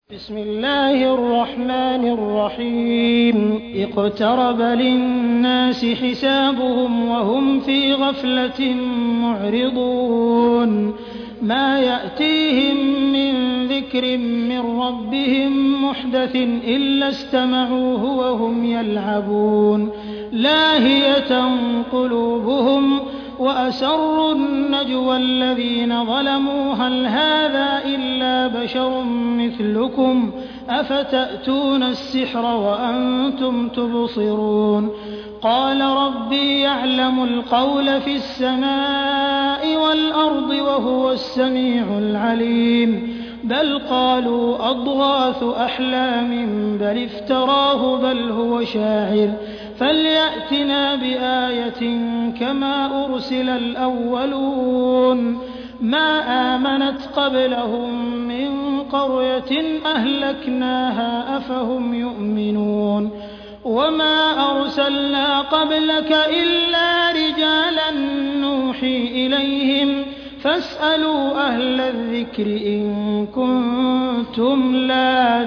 بسم الله الرحمن الرحيم اقترب للناس حسابهم وهم في غفلة معرضون ما يأتيهم من ذكر من ربهم محدث إلا استمعوه وهم يلعبون لاهية قلوبهم وأسروا النجوى الذين ظلموا هل هذا إلا بشر مثلكم أفتأتون السحر وأنتم تبصرون قال ربي يعلم القول في السماء والأرض وهو السميع العليم بل قالوا أضغاث أحلام بل افتراه بل هو شاعر فليأتنا بآية كما أرسل الأولون ما آمنت قبلهم من قرية أهلكناها أفهم يؤمنون وما أرسلنا قبلك إلا رجالا نوحي إليهم فاسألوا أهل الذكر إن كنتم لا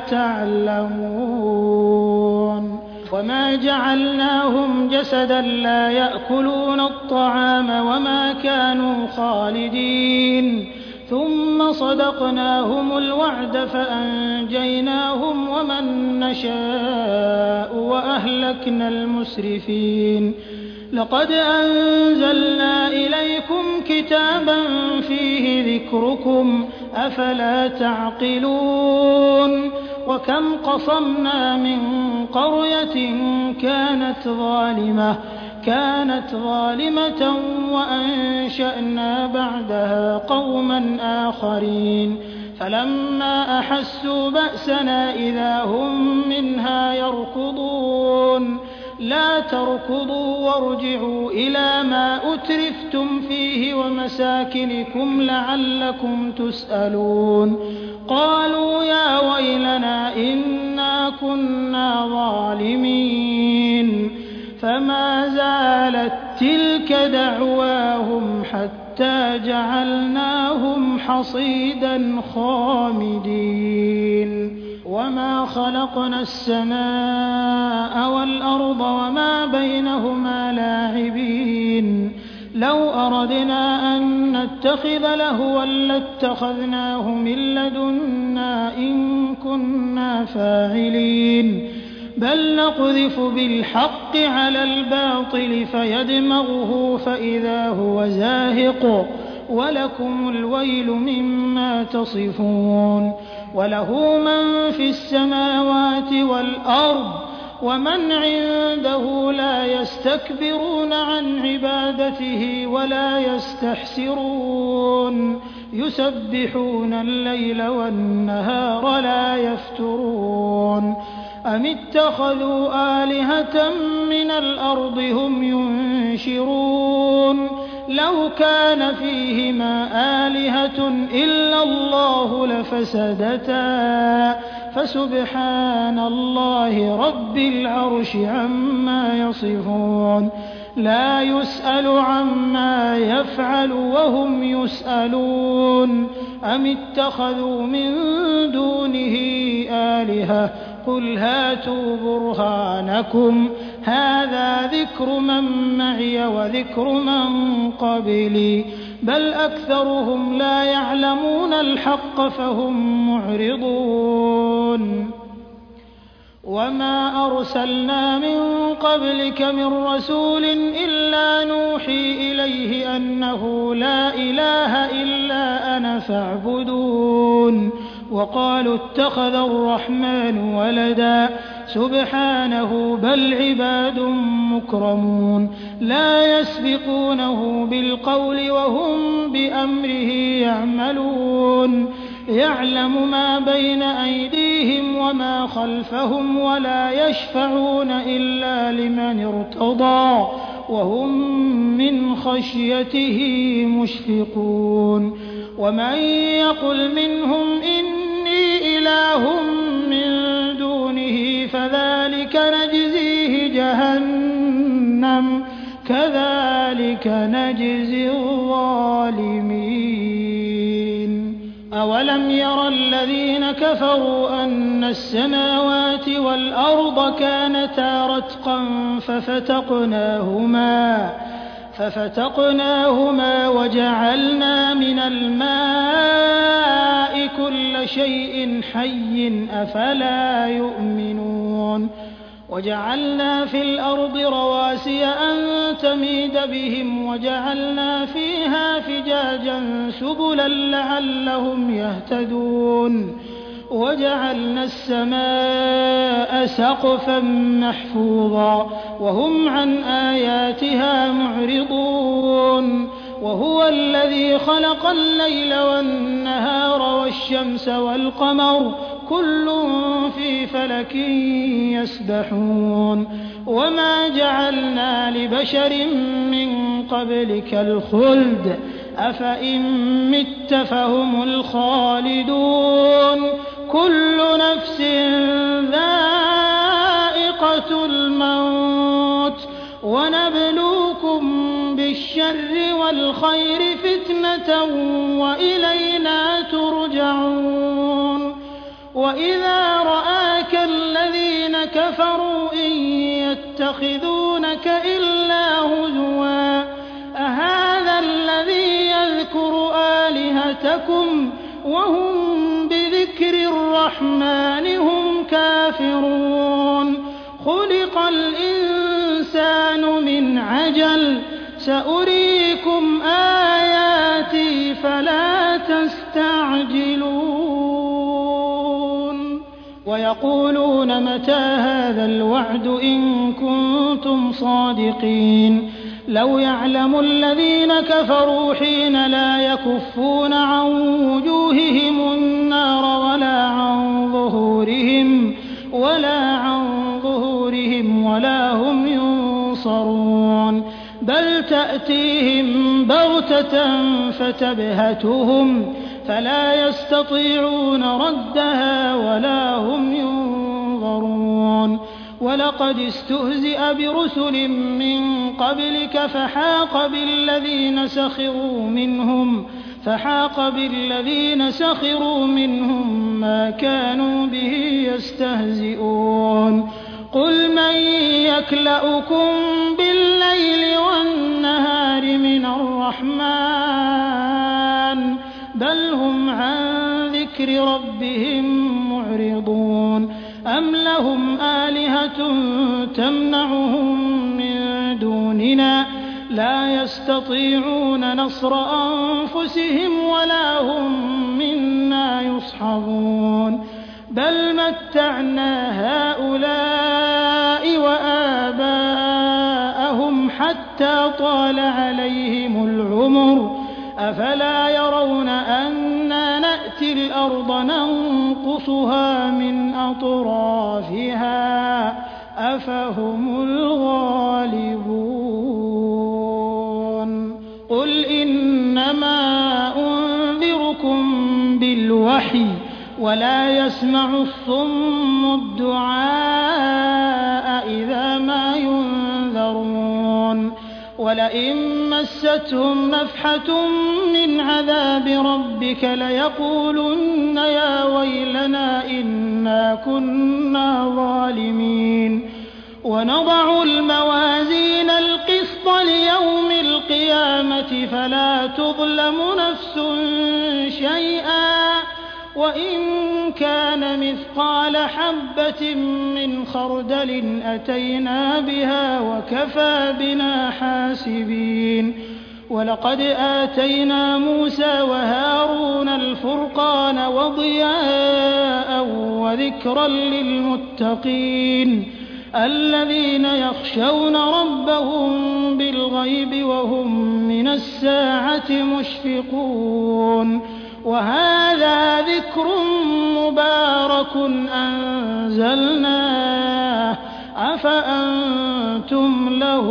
تعلمون وما جعلناهم جسدا لا يأكلون الطعام وما كانوا خالدين ثم صدقناهم الوعد فأنجيناهم ومن نشاء وأهلكنا المسرفين لقد أنزلنا إليكم كتابا فيه ذكركم أفلا تعقلون وكم قصمنا من قرية كانت ظالمة وأنشأنا بعدها قوما آخرين فلما أحسوا بأسنا إذا هم منها يركضون لا تركضوا وارجعوا إلى ما أترفتم فيه ومساكنكم لعلكم تسألون قالوا يا ويلنا إنا كنا ظالمين فما زالت تلك دعواهم حتى جعلناهم حصيدا خامدين وما خلقنا السماء والأرض وما بينهما لاعبين لو أردنا أن نتخذ لهوا لاتخذناه من لدنا إن كنا فاعلين بل نقذف بالحق على الباطل فيدمغه فإذا هو زاهق ولكم الويل مما تصفون وله من في السماوات والأرض ومن عنده لا يستكبرون عن عبادته ولا يستحسرون يسبحون الليل والنهار لا يفترون أم اتخذوا آلهة من الأرض هم ينشرون لو كان فيهما آلهة إلا الله لفسدتا فسبحان الله رب العرش عما يصفون لا يسأل عما يفعل وهم يسألون أم اتخذوا من دونه آلهة قل هاتوا برهانكم هذا ذكر من معي وذكر من قبلي بل أكثرهم لا يعلمون الحق فهم معرضون وما أرسلنا من قبلك من رسول إلا نوحي إليه أنه لا إله إلا أنا فاعبدون وقالوا اتخذ الرحمن ولدا سبحانه بل عباد مكرمون لا يسبقونه بالقول وهم بأمره يعملون يعلم ما بين أيديهم وما خلفهم ولا يشفعون إلا لمن ارتضى وهم من خشيته مشفقون ومن يقل منهم إني إله من دونه فذلك نجزيه جهنم كذلك نجزي الظالمين أولم ير الذين كفروا أن السماوات والأرض كانتا رتقا ففتقناهما وجعلنا من الماء كل شيء حي أفلا يؤمنون وجعلنا في الأرض رواسي أن تميد بهم وجعلنا فيها فجاجا سبلا لعلهم يهتدون وجعلنا السماء سقفا محفوظا وهم عن آياتها معرضون وهو الذي خلق الليل والنهار والشمس والقمر كل في فلك يسبحون وما جعلنا لبشر من قبلك الخلد أفإن مت فهم الخالدون كل نفس ذائقة الموت ونبلوكم بالشر والخير فتنة وإلينا ترجعون وإذا رآك الذين كفروا إن يتخذونك إلا هزوا أهذا الذي يذكر آلهتكم وهم بذكر الرحمن هم كافرون خلق الإنسان من عجل سأريكم آياتي فلا تستعجلون ويقولون متى هذا الوعد إن كنتم صادقين لو يعلم الذين كفروا حين لا يكفون عن وجوههم النار ولا هم ينصرون بل تأتيهم بغتة فتبهتهم فلا يستطيعون ردها ولا هم ينظرون ولقد استهزئ برسل من قبلك فحاق بالذين سخروا منهم ما كانوا به يستهزئون قل من يكلؤكم بالليل والنهار من الرحمن بل هم عن ذكر ربهم معرضون أم لهم آلهة تمنعهم من دوننا لا يستطيعون نصر أنفسهم ولا هم منا يصحبون بل متعنا هؤلاء وآباءهم حتى طال عليهم العمر أفلا يرون أنا نأتي الأرض ننقصها من أطرافها أفهم الغالبون قل إنما أنذركم بالوحي ولا يسمع الصم الدعاء إذا ما ينذرون ولئن مستهم نفحة من عذاب ربك ليقولن يا ويلنا إنا كنا ظالمين ونضع الموازين القسط ليوم القيامة فلا تظلم نفس شيئا وإن كان مثقال حبة من خردل أتينا بها وكفى بنا حاسبين ولقد آتينا موسى وهارون الفرقان وضياء وذكرا للمتقين الذين يخشون ربهم بالغيب وهم من الساعة مشفقون وهذا ذكر مبارك أنزلناه أفأنتم له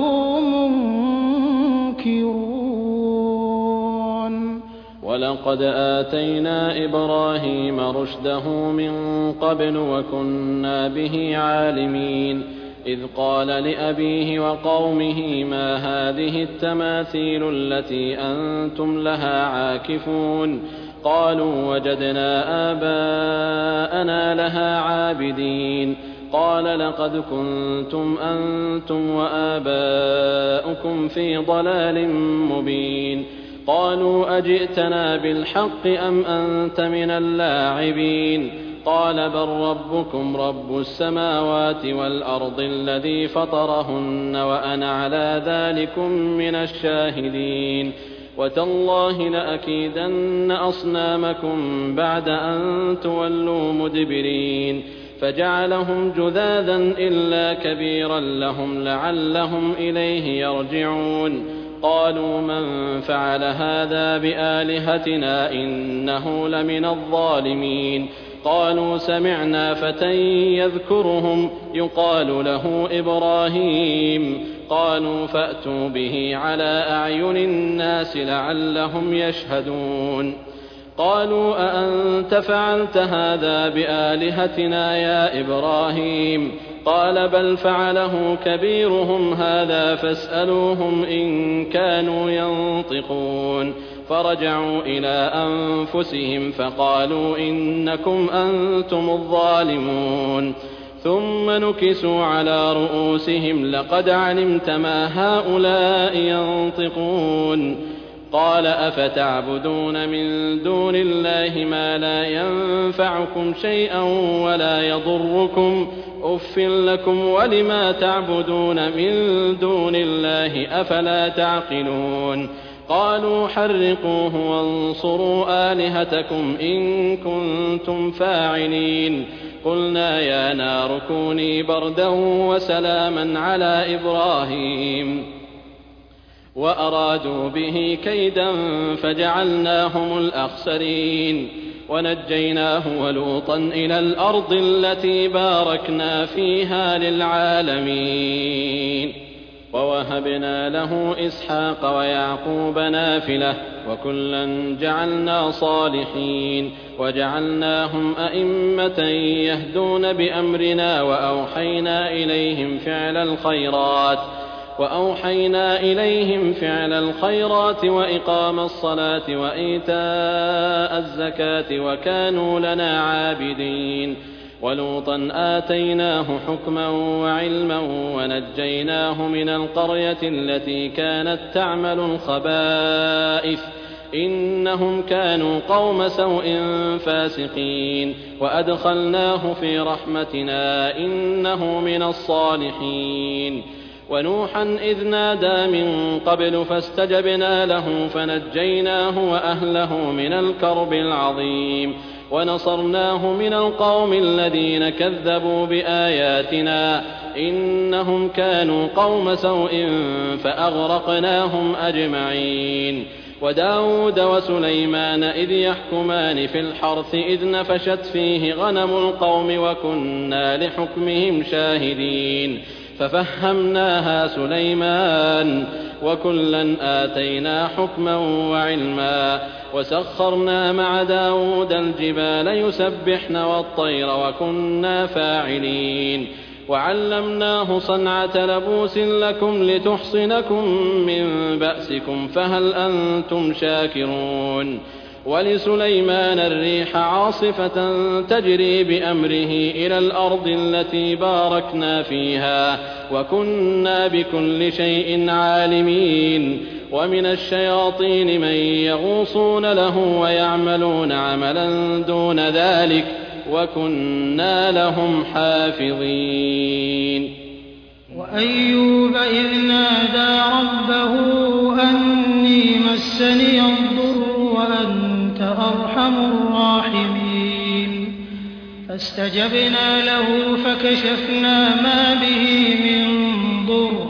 منكرون ولقد آتينا إبراهيم رشده من قبل وكنا به عالمين إذ قال لأبيه وقومه ما هذه التماثيل التي أنتم لها عاكفون قالوا وجدنا آباءنا لها عابدين قال لقد كنتم أنتم وآباؤكم في ضلال مبين قالوا أجئتنا بالحق أم أنت من اللاعبين قال بل ربكم رب السماوات والأرض الذي فطرهن وأنا على ذلكم من الشاهدين وتالله لأكيدن أصنامكم بعد أن تولوا مدبرين فجعلهم جذاذا إلا كبيرا لهم لعلهم إليه يرجعون قالوا من فعل هذا بآلهتنا إنه لمن الظالمين قالوا سمعنا فتى يذكرهم يقال له إبراهيم قالوا فأتوا به على أعين الناس لعلهم يشهدون قالوا أأنت فعلت هذا بآلهتنا يا إبراهيم قال بل فعله كبيرهم هذا فاسألوهم إن كانوا ينطقون فرجعوا إلى أنفسهم فقالوا إنكم أنتم الظالمون ثم نكسوا على رؤوسهم لقد علمت ما هؤلاء ينطقون قال أفتعبدون من دون الله ما لا ينفعكم شيئا ولا يضركم أف لكم ولما تعبدون من دون الله أفلا تعقلون قالوا حرقوه وانصروا آلهتكم إن كنتم فاعلين قلنا يا نار كوني بردا وسلاما على إبراهيم وأرادوا به كيدا فجعلناهم الأخسرين ونجيناه ولوطا إلى الأرض التي باركنا فيها للعالمين ووهبنا له إسحاق ويعقوب نافلة وكلا جعلنا صالحين وجعلناهم أئمة يهدون بأمرنا وأوحينا إليهم فعل الخيرات وإقام الصلاة وإيتاء الزكاة وكانوا لنا عابدين ولوطا آتيناه حكما وعلما ونجيناه من القرية التي كانت تعمل الخبائث إنهم كانوا قوم سوء فاسقين وأدخلناه في رحمتنا إنه من الصالحين ونوحا إذ نادى من قبل فاستجبنا له فنجيناه وأهله من الكرب العظيم ونصرناه من القوم الذين كذبوا بآياتنا إنهم كانوا قوم سوء فأغرقناهم أجمعين وداود وسليمان إذ يحكمان في الحرث إذ نفشت فيه غنم القوم وكنا لحكمهم شاهدين ففهمناها سليمان وكلا آتينا حكما وعلما وسخرنا مع داود الجبال يسبحن والطير وكنا فاعلين وعلمناه صنعة لبوس لكم لتحصنكم من بأسكم فهل أنتم شاكرون ولسليمان الريح عاصفة تجري بأمره إلى الأرض التي باركنا فيها وكنا بكل شيء عالمين ومن الشياطين من يغوصون له ويعملون عملا دون ذلك وكنا لهم حافظين وأيوب إذ نادى ربه أني مسني الضر وأنت أرحم الراحمين فاستجبنا له فكشفنا ما به من ضر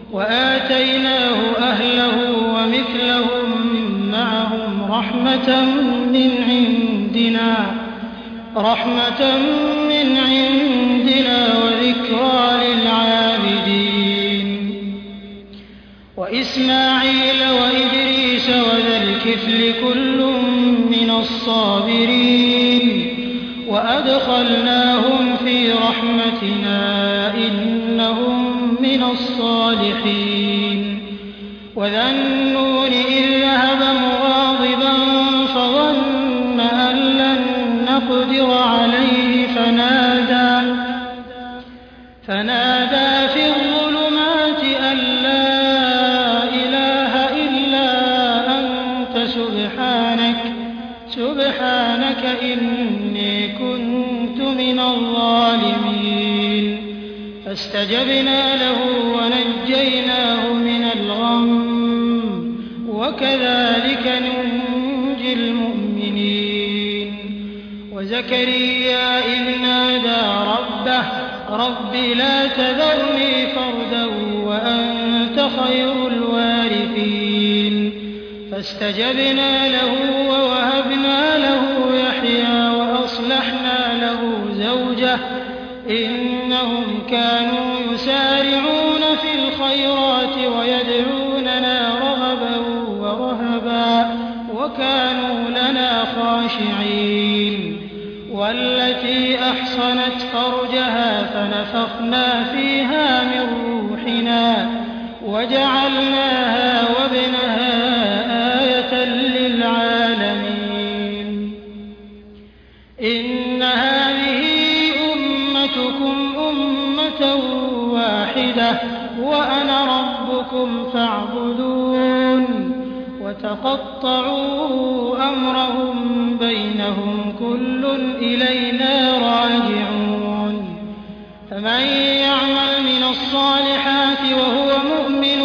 وآتيناه أهله ومثلهم معهم رحمة من عندنا وذكرى للعابدين وإسماعيل وإدريس وذا الكفل كل من الصابرين وأدخلناهم في رحمتنا إنهم من الصالحين وذا النون إذ ذهب مغاضبا فظن فنادى في الظلمات أن لا إله إلا أنت سبحانك إني كنت من الظالمين فاستجبنا له ونجيناه من الغم وكذلك ننجي المؤمنين وزكريا إذ نادى ربه رب لا تذرني فردا وأنت خير الوارثين فاستجبنا له ووهبنا له يحيى وأصلحنا له زوجه إنهم كانوا يسارعون في الخيرات ويدعوننا رغبا ورهبا وكانوا لنا خاشعين والتي أحصنت فرجها فنفخنا فيها من روحنا وجعلناها وابنها آية للعالمين إن هذه أمتكم أمة واحدة وأنا ربكم فاعبدون وتقطعوا أمرهم بينهم كل إلينا راجعون فمن يعمل من الصالحات وهو مؤمن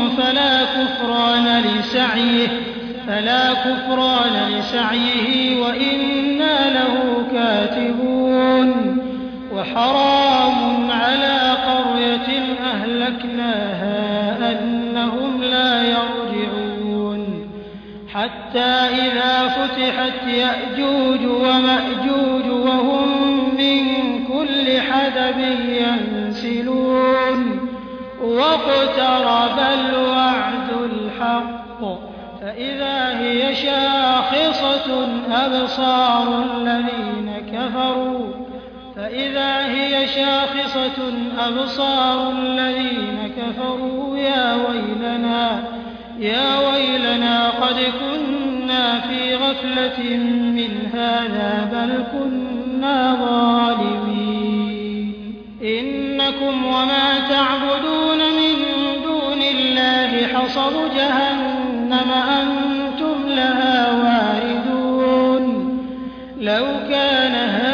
فلا كفران لسعيه وإنا له كاتبون وحرام على قرية أهلكناها أنهم لا يرجعون حتى إذا فتحت يأجوج ومأجوج وهم من كل حدب ينسلون واقترب الوعد الحق فإذا هي شاخصة أبصار الذين كفروا يا ويلنا قد كنا في غفلة من هذا بل كنا ظالمين إنكم وما تعبدون من دون الله حصب جهنم أنتم لها واردون لو كان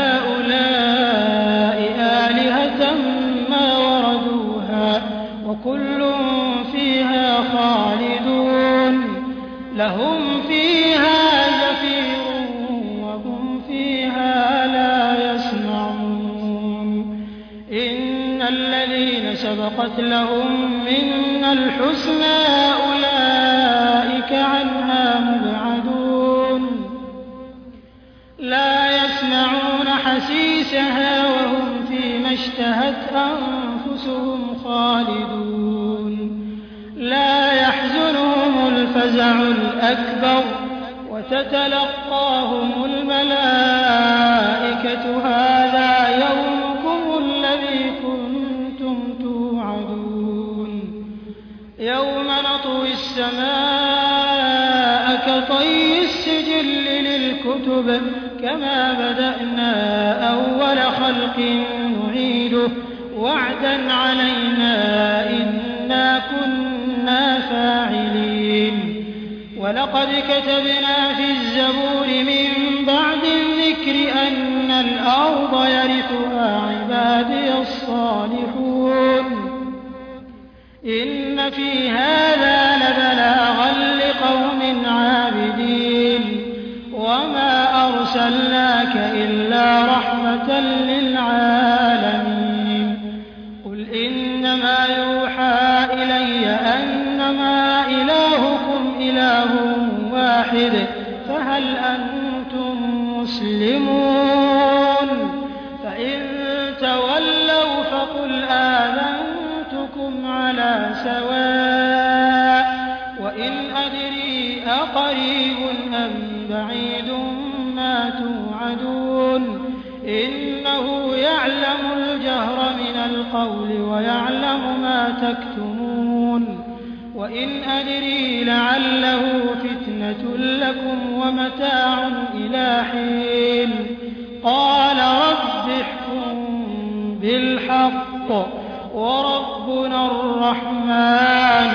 هؤلاء آلهة ما وردوها وكل فيها خالدون لهم فيها زفير وهم فيها لا يسمعون إن الذين سبقت لهم منا الحسنى أولئك عنها مبعدون لا يسمعون حسيسها وهم فيما اشتهت أنفسهم خالدون لا يحزنهم الفزع الأكبر وتتلقاهم الملائكة هذا يومكم الذي كنتم توعدون يوم نطوي السماء كطي السجل للكتب كما بدأنا أول خلق نعيده وعدا علينا إنا كنا فاعلين ولقد كتبنا في الزبور من بعد الذكر أن الأرض يرثها عبادي الصالحون إن في هذا لبلاغا لقوم عابدين وما أرسلناك إلا رحمة للعالمين قل إنما يوحى إلي أنما إلهكم إله واحد فهل أنتم مسلمون فإن تولوا فقل آذنتكم على سواء وإن أدري أقريب أم بعيد ما توعدون إنه يعلم الجهر من القول ويعلم ما تكتمون وإن أدري لعله فتنة لكم ومتاع إلى حين قال رب احكم بالحق وربنا الرحمن